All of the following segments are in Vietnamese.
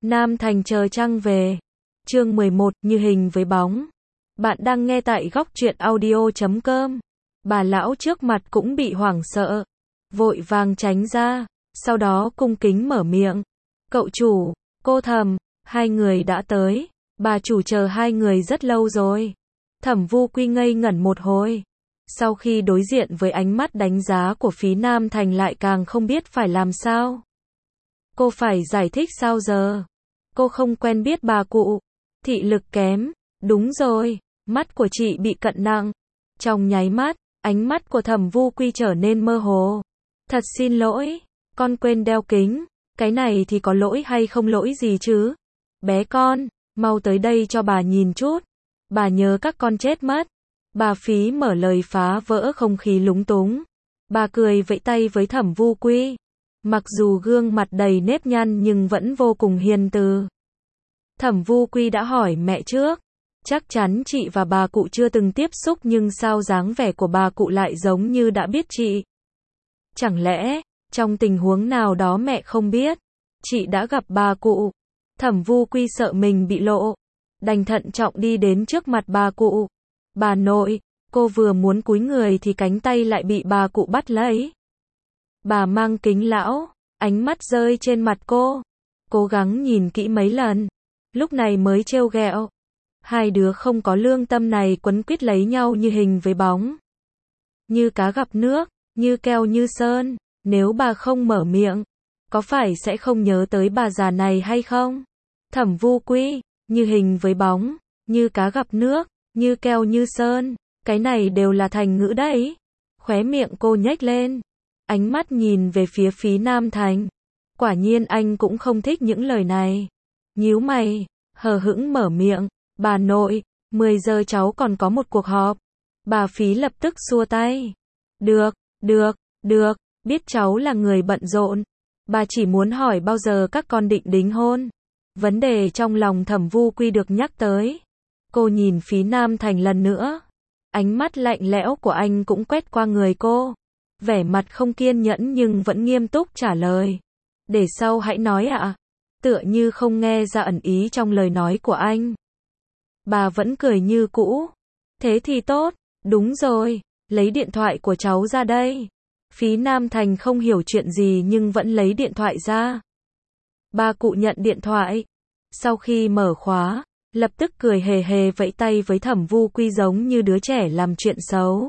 Nam Thành chờ trăng về. Chương 11, như hình với bóng. Bạn đang nghe tại góc truyện audio.com. Bà lão trước mặt cũng bị hoảng sợ, vội vàng tránh ra, sau đó cung kính mở miệng. Cậu chủ, cô Thẩm, hai người đã tới. Bà chủ chờ hai người rất lâu rồi. Thẩm Vu Quy ngây ngẩn một hồi. Sau khi đối diện với ánh mắt đánh giá của phí Nam Thành lại càng không biết phải làm sao. Cô phải giải thích sao giờ? Cô không quen biết bà cụ. Thị lực kém. Đúng rồi, mắt của chị bị cận nặng. Trong nháy mắt, ánh mắt của Thẩm Vu Quy trở nên mơ hồ. Thật xin lỗi, con quên đeo kính. Cái này thì có lỗi hay không lỗi gì chứ? Bé con, mau tới đây cho bà nhìn chút. Bà nhớ các con chết mất. Bà phí mở lời phá vỡ không khí lúng túng. Bà cười vẫy tay với Thẩm Vu Quy. Mặc dù gương mặt đầy nếp nhăn nhưng vẫn vô cùng hiền từ. Thẩm Vu Quy đã hỏi mẹ trước. Chắc chắn chị và bà cụ chưa từng tiếp xúc nhưng sao dáng vẻ của bà cụ lại giống như đã biết chị. Chẳng lẽ, trong tình huống nào đó mẹ không biết, chị đã gặp bà cụ. Thẩm Vu Quy sợ mình bị lộ, đành thận trọng đi đến trước mặt bà cụ. Bà nội, cô vừa muốn cúi người thì cánh tay lại bị bà cụ bắt lấy. Bà mang kính lão, ánh mắt rơi trên mặt cô. Cố gắng nhìn kỹ mấy lần, lúc này mới trêu ghẹo. Hai đứa không có lương tâm này quấn quýt lấy nhau như hình với bóng. Như cá gặp nước, như keo như sơn. Nếu bà không mở miệng, có phải sẽ không nhớ tới bà già này hay không? Thẩm Vu Quy, như hình với bóng, như cá gặp nước, như keo như sơn. Cái này đều là thành ngữ đấy. Khóe miệng cô nhếch lên. Ánh mắt nhìn về phía phí Nam Thành. Quả nhiên anh cũng không thích những lời này. Nhíu mày, hờ hững mở miệng. Bà nội, 10 giờ cháu còn có một cuộc họp. Bà phí lập tức xua tay. Được, biết cháu là người bận rộn. Bà chỉ muốn hỏi bao giờ các con định đính hôn. Vấn đề trong lòng Thẩm Vu Quy được nhắc tới. Cô nhìn phí Nam Thành lần nữa. Ánh mắt lạnh lẽo của anh cũng quét qua người cô. Vẻ mặt không kiên nhẫn nhưng vẫn nghiêm túc trả lời. Để sau hãy nói ạ. Tựa như không nghe ra ẩn ý trong lời nói của anh. Bà vẫn cười như cũ. Thế thì tốt, đúng rồi, lấy điện thoại của cháu ra đây. Phí Nam Thành không hiểu chuyện gì nhưng vẫn lấy điện thoại ra. Bà cụ nhận điện thoại. Sau khi mở khóa, lập tức cười hề hề vẫy tay với Thẩm Vu Quy giống như đứa trẻ làm chuyện xấu.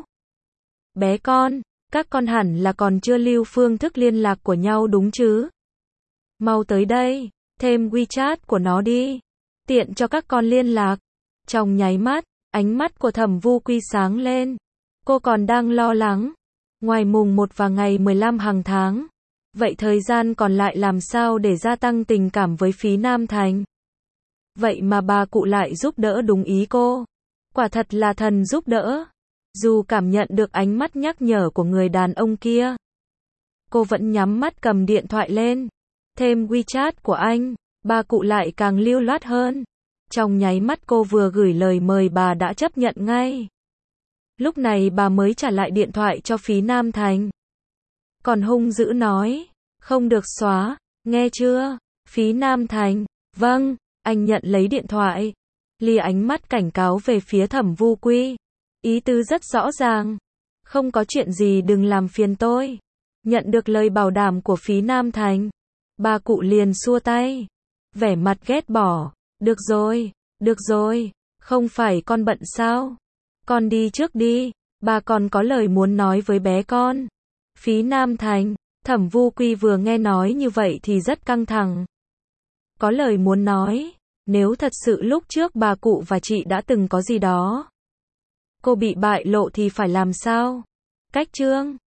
Bé con, các con hẳn là còn chưa lưu phương thức liên lạc của nhau đúng chứ? Mau tới đây, thêm WeChat của nó đi. Tiện cho các con liên lạc. Trong nháy mắt, ánh mắt của Thẩm Vu Quy sáng lên. Cô còn đang lo lắng. Ngoài mùng 1 và ngày 15 hàng tháng. Vậy thời gian còn lại làm sao để gia tăng tình cảm với phí Nam Thành? Vậy mà bà cụ lại giúp đỡ đúng ý cô. Quả thật là thần giúp đỡ. Dù cảm nhận được ánh mắt nhắc nhở của người đàn ông kia, cô vẫn nhắm mắt cầm điện thoại lên. Thêm WeChat của anh, bà cụ lại càng lưu loát hơn. Trong nháy mắt cô vừa gửi lời mời bà đã chấp nhận ngay. Lúc này bà mới trả lại điện thoại cho phí Nam Thành. Còn hung dữ nói, không được xóa, nghe chưa? Phí Nam Thành, vâng, anh nhận lấy điện thoại. Lia ánh mắt cảnh cáo về phía Thẩm Vu Quy. Ý tứ rất rõ ràng. Không có chuyện gì đừng làm phiền tôi. Nhận được lời bảo đảm của phí Nam Thành. Bà cụ liền xua tay. Vẻ mặt ghét bỏ. Được rồi, không phải con bận sao? Con đi trước đi, bà còn có lời muốn nói với bé con. Phí Nam Thành, Thẩm Vu Quy vừa nghe nói như vậy thì rất căng thẳng. Có lời muốn nói, nếu thật sự lúc trước bà cụ và chị đã từng có gì đó. Cô bị bại lộ thì phải làm sao? Cách chương